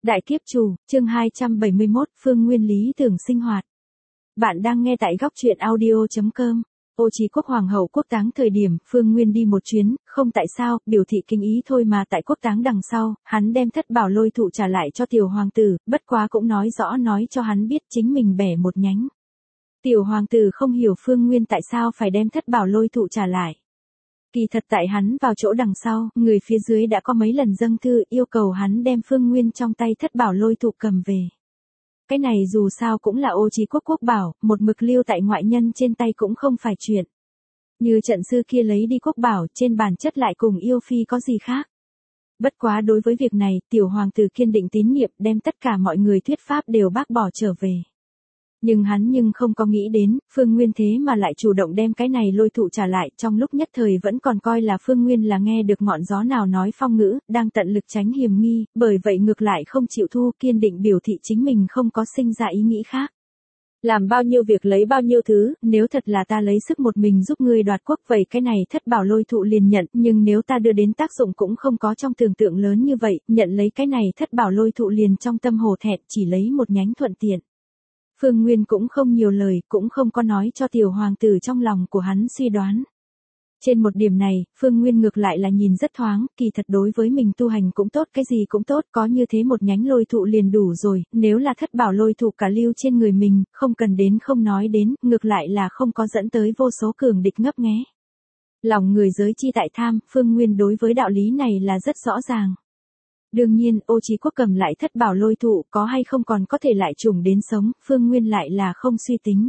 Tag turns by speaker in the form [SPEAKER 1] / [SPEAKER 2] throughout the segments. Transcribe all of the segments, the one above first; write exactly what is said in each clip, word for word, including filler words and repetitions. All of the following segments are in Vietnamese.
[SPEAKER 1] Đại kiếp chủ, chương hai trăm bảy mươi mốt, Phương Nguyên lý tưởng sinh hoạt. Bạn đang nghe tại góc truyện audio chấm com. Ô Chí Quốc hoàng hậu quốc táng thời điểm, Phương Nguyên đi một chuyến, không tại sao, biểu thị kinh ý thôi mà tại quốc táng đằng sau, hắn đem thất bảo lôi thụ trả lại cho tiểu hoàng tử, bất quá cũng nói rõ nói cho hắn biết chính mình bẻ một nhánh. Tiểu hoàng tử không hiểu Phương Nguyên tại sao phải đem thất bảo lôi thụ trả lại. Kỳ thật tại hắn vào chỗ đằng sau, người phía dưới đã có mấy lần dâng thư yêu cầu hắn đem Phương Nguyên trong tay thất bảo lôi thụ cầm về. Cái này dù sao cũng là Ô Chí Quốc quốc bảo, một mực lưu tại ngoại nhân trên tay cũng không phải chuyện. Như trận sư kia lấy đi quốc bảo, trên bản chất lại cùng yêu phi có gì khác. Bất quá đối với việc này, tiểu hoàng tử kiên định tín nhiệm đem tất cả mọi người thuyết pháp đều bác bỏ trở về. Nhưng hắn nhưng không có nghĩ đến, Phương Nguyên thế mà lại chủ động đem cái này lôi thụ trả lại, trong lúc nhất thời vẫn còn coi là Phương Nguyên là nghe được ngọn gió nào nói phong ngữ, đang tận lực tránh hiểm nghi, bởi vậy ngược lại không chịu thu, kiên định biểu thị chính mình không có sinh ra ý nghĩ khác. Làm bao nhiêu việc lấy bao nhiêu thứ, nếu thật là ta lấy sức một mình giúp ngươi đoạt quốc vậy cái này thất bảo lôi thụ liền nhận, nhưng nếu ta đưa đến tác dụng cũng không có trong tưởng tượng lớn như vậy, nhận lấy cái này thất bảo lôi thụ liền trong tâm hổ thẹn, chỉ lấy một nhánh thuận tiện. Phương Nguyên cũng không nhiều lời, cũng không có nói cho tiểu hoàng tử trong lòng của hắn suy đoán. Trên một điểm này, Phương Nguyên ngược lại là nhìn rất thoáng, kỳ thật đối với mình tu hành cũng tốt, cái gì cũng tốt, có như thế một nhánh lôi thụ liền đủ rồi, nếu là thất bảo lôi thụ cả lưu trên người mình, không cần đến không nói đến, ngược lại là không có dẫn tới vô số cường địch ngấp nghé. Lòng người giới chi tại tham, Phương Nguyên đối với đạo lý này là rất rõ ràng. Đương nhiên, Ô Chí Quốc cầm lại thất bảo lôi thụ có hay không còn có thể lại trùng đến sống, Phương Nguyên lại là không suy tính.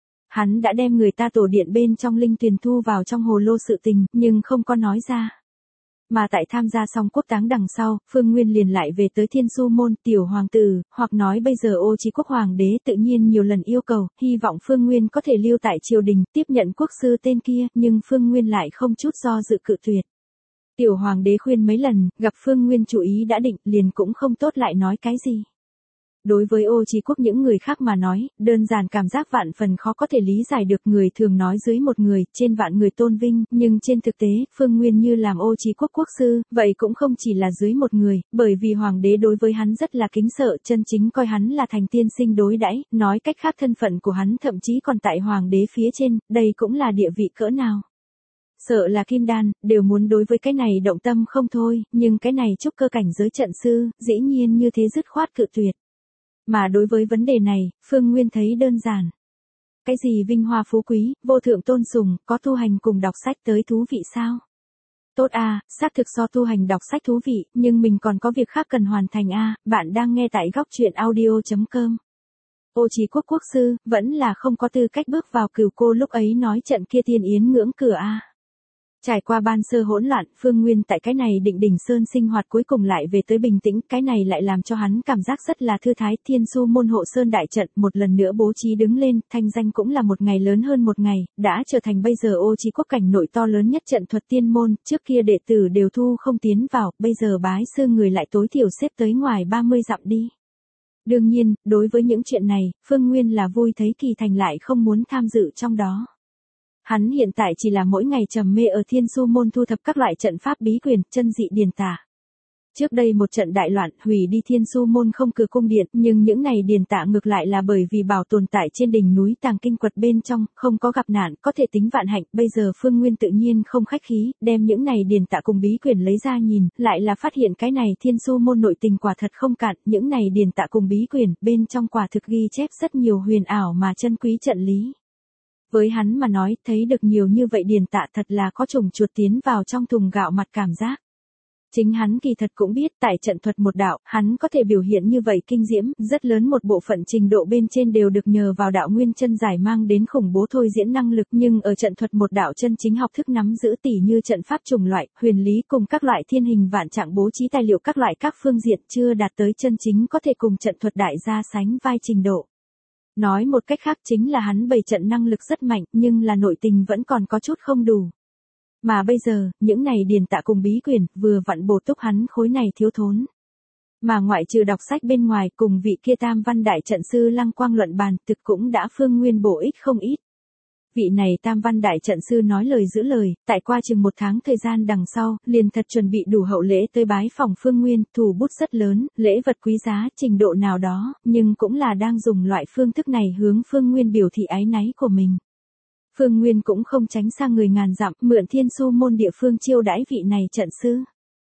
[SPEAKER 1] Hắn đã đem người ta tổ điện bên trong linh tuyền thu vào trong hồ lô sự tình, nhưng không có nói ra. Mà tại tham gia xong quốc táng đằng sau, Phương Nguyên liền lại về tới Thiên Su Môn, tiểu hoàng tử, hoặc nói bây giờ Ô Chí Quốc hoàng đế tự nhiên nhiều lần yêu cầu, hy vọng Phương Nguyên có thể lưu tại triều đình, tiếp nhận quốc sư tên kia, nhưng Phương Nguyên lại không chút do dự cự tuyệt. Tiểu hoàng đế khuyên mấy lần, gặp Phương Nguyên chủ ý đã định, liền cũng không tốt lại nói cái gì. Đối với Ô Chí Quốc những người khác mà nói, đơn giản cảm giác vạn phần khó có thể lý giải được, người thường nói dưới một người, trên vạn người tôn vinh, nhưng trên thực tế, Phương Nguyên như làm Ô Chí Quốc quốc sư, vậy cũng không chỉ là dưới một người, bởi vì hoàng đế đối với hắn rất là kính sợ, chân chính coi hắn là thành tiên sinh đối đãi, nói cách khác thân phận của hắn thậm chí còn tại hoàng đế phía trên, đây cũng là địa vị cỡ nào. Sợ là kim đan, đều muốn đối với cái này động tâm không thôi, nhưng cái này trúc cơ cảnh giới trận sư, dĩ nhiên như thế dứt khoát cự tuyệt. Mà đối với vấn đề này, Phương Nguyên thấy đơn giản. Cái gì vinh hoa phú quý, vô thượng tôn sùng, có tu hành cùng đọc sách tới thú vị sao? Tốt a, xác thực so tu hành đọc sách thú vị, nhưng mình còn có việc khác cần hoàn thành a, bạn đang nghe tại góc truyện audio chấm com. Ô Chí Quốc quốc sư, vẫn là không có tư cách bước vào Cửu Cô lúc ấy nói trận kia tiên yến ngưỡng cửa a. Trải qua ban sơ hỗn loạn, Phương Nguyên tại cái này định đỉnh sơn sinh hoạt cuối cùng lại về tới bình tĩnh, cái này lại làm cho hắn cảm giác rất là thư thái. Thiên Su Môn hộ sơn đại trận một lần nữa bố trí đứng lên, thanh danh cũng là một ngày lớn hơn một ngày, đã trở thành bây giờ Ô Chí Quốc cảnh nội to lớn nhất trận thuật tiên môn, trước kia đệ tử đều thu không tiến vào, bây giờ bái sư người lại tối thiểu xếp tới ngoài ba mươi dặm đi. Đương nhiên, đối với những chuyện này, Phương Nguyên là vui thấy kỳ thành lại không muốn tham dự trong đó. Hắn hiện tại chỉ là mỗi ngày trầm mê ở Thiên Su Môn thu thập các loại trận pháp bí quyền, chân dị điển tả. Trước đây một trận đại loạn, hủy đi Thiên Su Môn không cửa cung điện, nhưng những này điển tả ngược lại là bởi vì bảo tồn tại trên đỉnh núi tàng kinh quật bên trong, không có gặp nạn, có thể tính vạn hạnh. Bây giờ Phương Nguyên tự nhiên không khách khí, đem những này điển tả cùng bí quyền lấy ra nhìn, lại là phát hiện cái này Thiên Su Môn nội tình quả thật không cạn, những này điển tả cùng bí quyền, bên trong quả thực ghi chép rất nhiều huyền ảo mà chân quý trận lý. Với hắn mà nói, thấy được nhiều như vậy điển tả thật là có trùng chuột tiến vào trong thùng gạo mặt cảm giác. Chính hắn kỳ thật cũng biết, tại trận thuật một đạo, hắn có thể biểu hiện như vậy kinh diễm, rất lớn một bộ phận trình độ bên trên đều được nhờ vào đạo nguyên chân giải mang đến khủng bố thôi diễn năng lực, nhưng ở trận thuật một đạo chân chính học thức nắm giữ tỉ như trận pháp chủng loại, huyền lý cùng các loại thiên hình vạn trạng bố trí tài liệu các loại các phương diện chưa đạt tới chân chính có thể cùng trận thuật đại gia sánh vai trình độ. Nói một cách khác chính là hắn bày trận năng lực rất mạnh, nhưng là nội tình vẫn còn có chút không đủ. Mà bây giờ, những này điển tả cùng bí quyền, vừa vặn bổ túc hắn khối này thiếu thốn. Mà ngoại trừ đọc sách bên ngoài, cùng vị kia tam văn đại trận sư Lăng Quang luận bàn, thực cũng đã Phương Nguyên bổ ích không ít. Vị này tam văn đại trận sư nói lời giữ lời, tại qua chừng một tháng thời gian đằng sau, liền thật chuẩn bị đủ hậu lễ tới bái phòng Phương Nguyên, thủ bút rất lớn, lễ vật quý giá trình độ nào đó, nhưng cũng là đang dùng loại phương thức này hướng Phương Nguyên biểu thị áy náy của mình. Phương Nguyên cũng không tránh xa người ngàn dặm, mượn Thiên Su môn địa phương chiêu đãi vị này trận sư.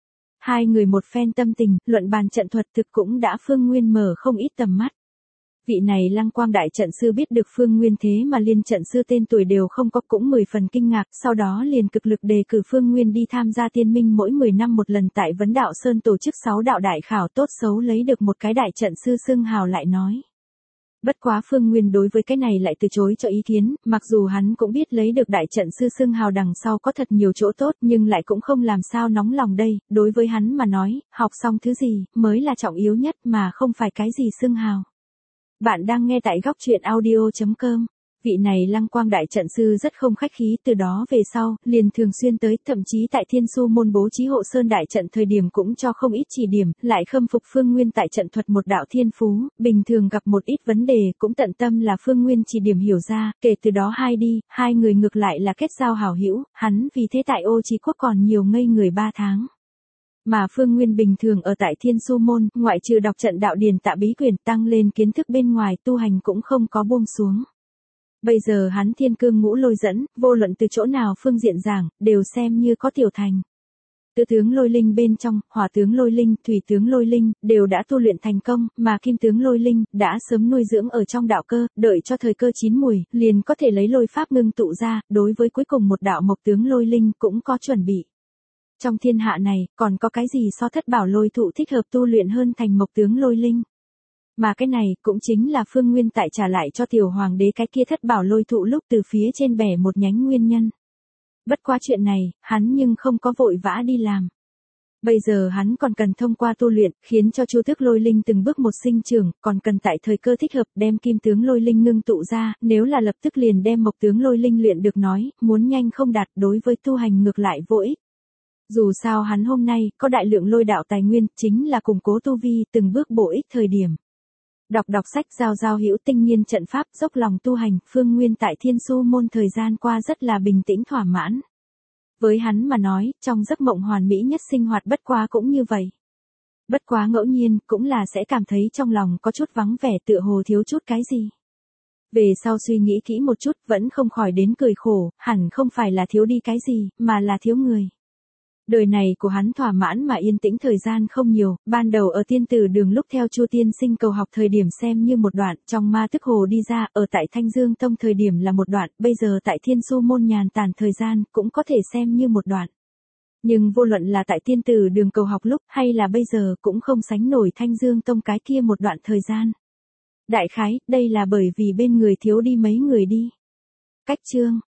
[SPEAKER 1] Hai người một phen tâm tình, luận bàn trận thuật thực cũng đã Phương Nguyên mở không ít tầm mắt. Vị này Lăng Quang đại trận sư biết được Phương Nguyên thế mà liên trận sư tên tuổi đều không có cũng mười phần kinh ngạc, sau đó liền cực lực đề cử Phương Nguyên đi tham gia tiên minh mỗi mười năm một lần tại Vấn Đạo Sơn tổ chức sáu đạo đại khảo tốt xấu lấy được một cái đại trận sư xưng hào lại nói. Bất quá Phương Nguyên đối với cái này lại từ chối cho ý kiến, mặc dù hắn cũng biết lấy được đại trận sư xưng hào đằng sau có thật nhiều chỗ tốt nhưng lại cũng không làm sao nóng lòng đây, đối với hắn mà nói, học xong thứ gì mới là trọng yếu nhất mà không phải cái gì xưng hào. Bạn đang nghe tại góc truyện audio chấm com. Vị này Lăng Quang đại trận sư rất không khách khí, từ đó về sau, liền thường xuyên tới, thậm chí tại Thiên Su môn bố trí hộ sơn đại trận thời điểm cũng cho không ít chỉ điểm, lại khâm phục Phương Nguyên tại trận thuật một đạo thiên phú, bình thường gặp một ít vấn đề cũng tận tâm là Phương Nguyên chỉ điểm hiểu ra, kể từ đó hai đi, hai người ngược lại là kết giao hảo hữu, hắn vì thế tại Ô Chí Quốc còn nhiều ngây người ba tháng. Mà Phương Nguyên bình thường ở tại Thiên Su môn, ngoại trừ đọc trận đạo điển tạ bí quyển tăng lên kiến thức bên ngoài tu hành cũng không có buông xuống. Bây giờ hắn thiên cương ngũ lôi dẫn, vô luận từ chỗ nào phương diện giảng, đều xem như có tiểu thành. Tứ tướng lôi linh bên trong, hỏa tướng lôi linh, thủy tướng lôi linh, đều đã tu luyện thành công, mà kim tướng lôi linh, đã sớm nuôi dưỡng ở trong đạo cơ, đợi cho thời cơ chín mùi, liền có thể lấy lôi pháp ngưng tụ ra, đối với cuối cùng một đạo mộc tướng lôi linh cũng có chuẩn bị. Trong thiên hạ này, còn có cái gì so thất bảo lôi thụ thích hợp tu luyện hơn thành mộc tướng lôi linh? Mà cái này, cũng chính là Phương Nguyên tại trả lại cho tiểu hoàng đế cái kia thất bảo lôi thụ lúc từ phía trên bẻ một nhánh nguyên nhân. Bất quá chuyện này, hắn nhưng không có vội vã đi làm. Bây giờ hắn còn cần thông qua tu luyện, khiến cho chu tước lôi linh từng bước một sinh trưởng, còn cần tại thời cơ thích hợp đem kim tướng lôi linh ngưng tụ ra, nếu là lập tức liền đem mộc tướng lôi linh luyện được nói, muốn nhanh không đạt đối với tu hành ngược lại vô ích. Dù sao hắn hôm nay, có đại lượng lôi đạo tài nguyên, chính là củng cố tu vi, từng bước bổ ích thời điểm. Đọc đọc sách giao giao hữu tinh nhiên trận pháp, dốc lòng tu hành, Phương Nguyên tại Thiên Su môn thời gian qua rất là bình tĩnh thỏa mãn. Với hắn mà nói, trong giấc mộng hoàn mỹ nhất sinh hoạt bất quá cũng như vậy. Bất quá ngẫu nhiên, cũng là sẽ cảm thấy trong lòng có chút vắng vẻ tựa hồ thiếu chút cái gì. Về sau suy nghĩ kỹ một chút, vẫn không khỏi đến cười khổ, hẳn không phải là thiếu đi cái gì, mà là thiếu người. Đời này của hắn thỏa mãn mà yên tĩnh thời gian không nhiều, ban đầu ở tiên tử đường lúc theo Chu tiên sinh cầu học thời điểm xem như một đoạn, trong ma tức hồ đi ra, ở tại Thanh Dương Tông thời điểm là một đoạn, bây giờ tại Thiên Su môn nhàn tản thời gian, cũng có thể xem như một đoạn. Nhưng vô luận là tại tiên tử đường cầu học lúc, hay là bây giờ cũng không sánh nổi Thanh Dương Tông cái kia một đoạn thời gian. Đại khái, đây là bởi vì bên người thiếu đi mấy người đi. Cách chương